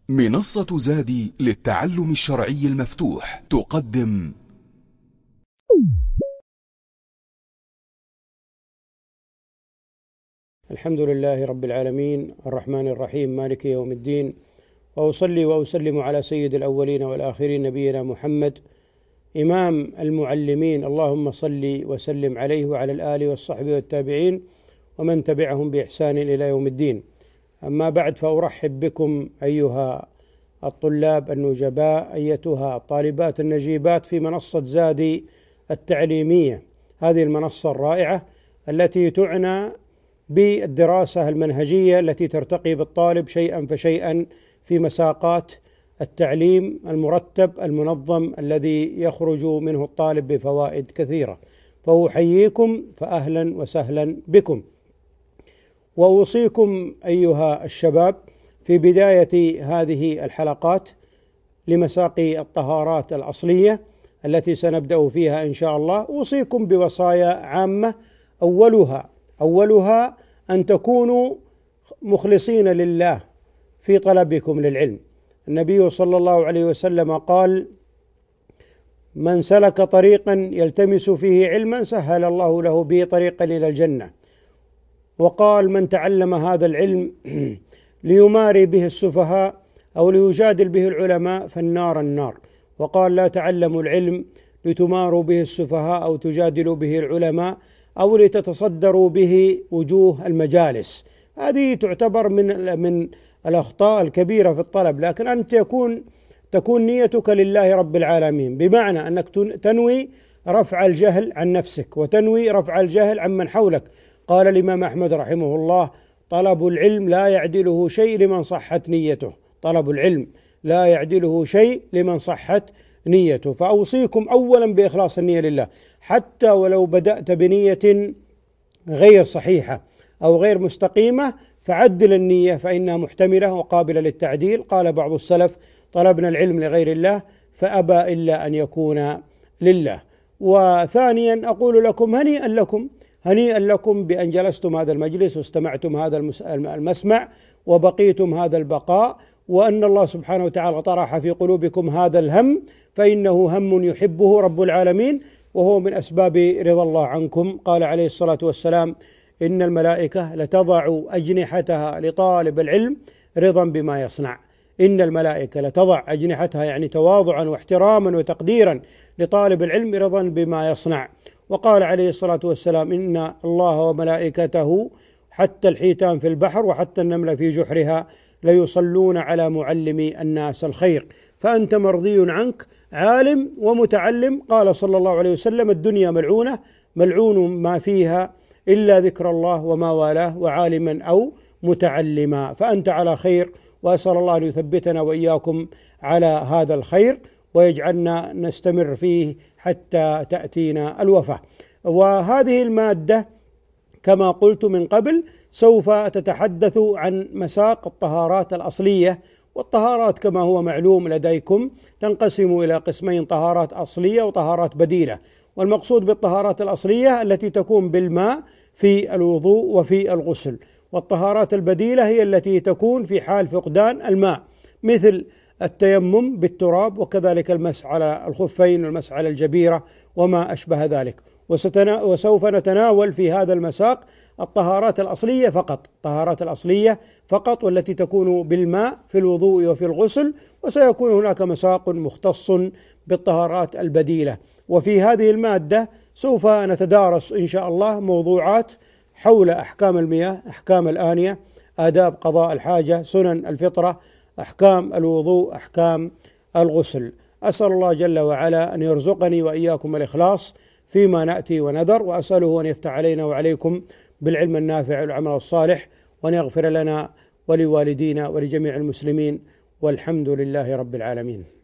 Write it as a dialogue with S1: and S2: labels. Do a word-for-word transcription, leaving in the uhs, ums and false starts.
S1: منصة زادي للتعلم الشرعي المفتوح تقدم
S2: الحمد لله رب العالمين الرحمن الرحيم مالك يوم الدين، وأصلي وأسلم على سيد الأولين والآخرين نبينا محمد إمام المعلمين. اللهم صل وسلم عليه وعلى الآل والصحب والتابعين ومن تبعهم بإحسان إلى يوم الدين. أما بعد، فأرحب بكم أيها الطلاب النجباء، أيتها الطالبات النجيبات في منصة زادي التعليمية، هذه المنصة الرائعة التي تعنى بالدراسة المنهجية التي ترتقي بالطالب شيئا فشيئا في مساقات التعليم المرتب المنظم الذي يخرج منه الطالب بفوائد كثيرة. فأحييكم فأهلا وسهلا بكم، وأوصيكم أيها الشباب في بداية هذه الحلقات لمساقي الطهارات الأصلية التي سنبدأ فيها إن شاء الله، أوصيكم بوصايا عامة. أولها أولها أن تكونوا مخلصين لله في طلبكم للعلم. النبي صلى الله عليه وسلم قال: من سلك طريقا يلتمس فيه علما سهل الله له به طريقا إلى الجنة. وقال: من تعلم هذا العلم ليماري به السفهاء أو ليجادل به العلماء فالنار النار. وقال: لا تعلموا العلم لتماروا به السفهاء أو تجادلوا به العلماء أو لتتصدروا به وجوه المجالس. هذه تعتبر من من الأخطاء الكبيرة في الطلب، لكن أنت يكون تكون نيتك لله رب العالمين، بمعنى أنك تنوي رفع الجهل عن نفسك وتنوي رفع الجهل عن من حولك. قال الإمام أحمد رحمه الله: طلب العلم لا يعدله شيء لمن صحت نيته. طلب العلم لا يعدله شيء لمن صحت نيته. فأوصيكم أولا بإخلاص النية لله، حتى ولو بدأت بنية غير صحيحة أو غير مستقيمة فعدل النية فإنها محتملة وقابلة للتعديل. قال بعض السلف: طلبنا العلم لغير الله فأبى إلا أن يكون لله. وثانيا أقول لكم هنيئا لكم هنيئا لكم بأن جلستم هذا المجلس واستمعتم هذا المسمع وبقيتم هذا البقاء، وأن الله سبحانه وتعالى طرح في قلوبكم هذا الهم، فإنه هم يحبه رب العالمين وهو من أسباب رضا الله عنكم. قال عليه الصلاة والسلام: إن الملائكة لتضع أجنحتها لطالب العلم رضا بما يصنع. إن الملائكة لتضع أجنحتها يعني تواضعا واحتراما وتقديرا لطالب العلم رضا بما يصنع. وقال عليه الصلاة والسلام: إن الله وملائكته حتى الحيتان في البحر وحتى النمل في جحرها ليصلون على معلم الناس الخير. فأنت مرضي عنك عالم ومتعلم. قال صلى الله عليه وسلم: الدنيا ملعونة ملعون ما فيها إلا ذكر الله وما والاه وعالما أو متعلما. فأنت على خير، وأسأل الله أن يثبتنا وإياكم على هذا الخير ويجعلنا نستمر فيه حتى تأتينا الوفاة. وهذه المادة كما قلت من قبل سوف تتحدث عن مساق الطهارات الأصلية. والطهارات كما هو معلوم لديكم تنقسم إلى قسمين: طهارات أصلية وطهارات بديلة. والمقصود بالطهارات الأصلية التي تكون بالماء في الوضوء وفي الغسل، والطهارات البديلة هي التي تكون في حال فقدان الماء، مثل التيمم بالتراب، وكذلك المسح على الخفين والمسح على الجبيرة وما أشبه ذلك. وسوف نتناول في هذا المساق الطهارات الأصلية فقط، الطهارات الأصلية فقط والتي تكون بالماء في الوضوء وفي الغسل. وسيكون هناك مساق مختص بالطهارات البديلة. وفي هذه المادة سوف نتدارس إن شاء الله موضوعات حول أحكام المياه، أحكام الآنية، آداب قضاء الحاجة، سنن الفطرة، أحكام الوضوء، أحكام الغسل. أسأل الله جل وعلا أن يرزقني وإياكم الإخلاص فيما نأتي ونذر، وأسأله أن يفتح علينا وعليكم بالعلم النافع والعمل الصالح، وأن يغفر لنا ولوالدينا ولجميع المسلمين، والحمد لله رب العالمين.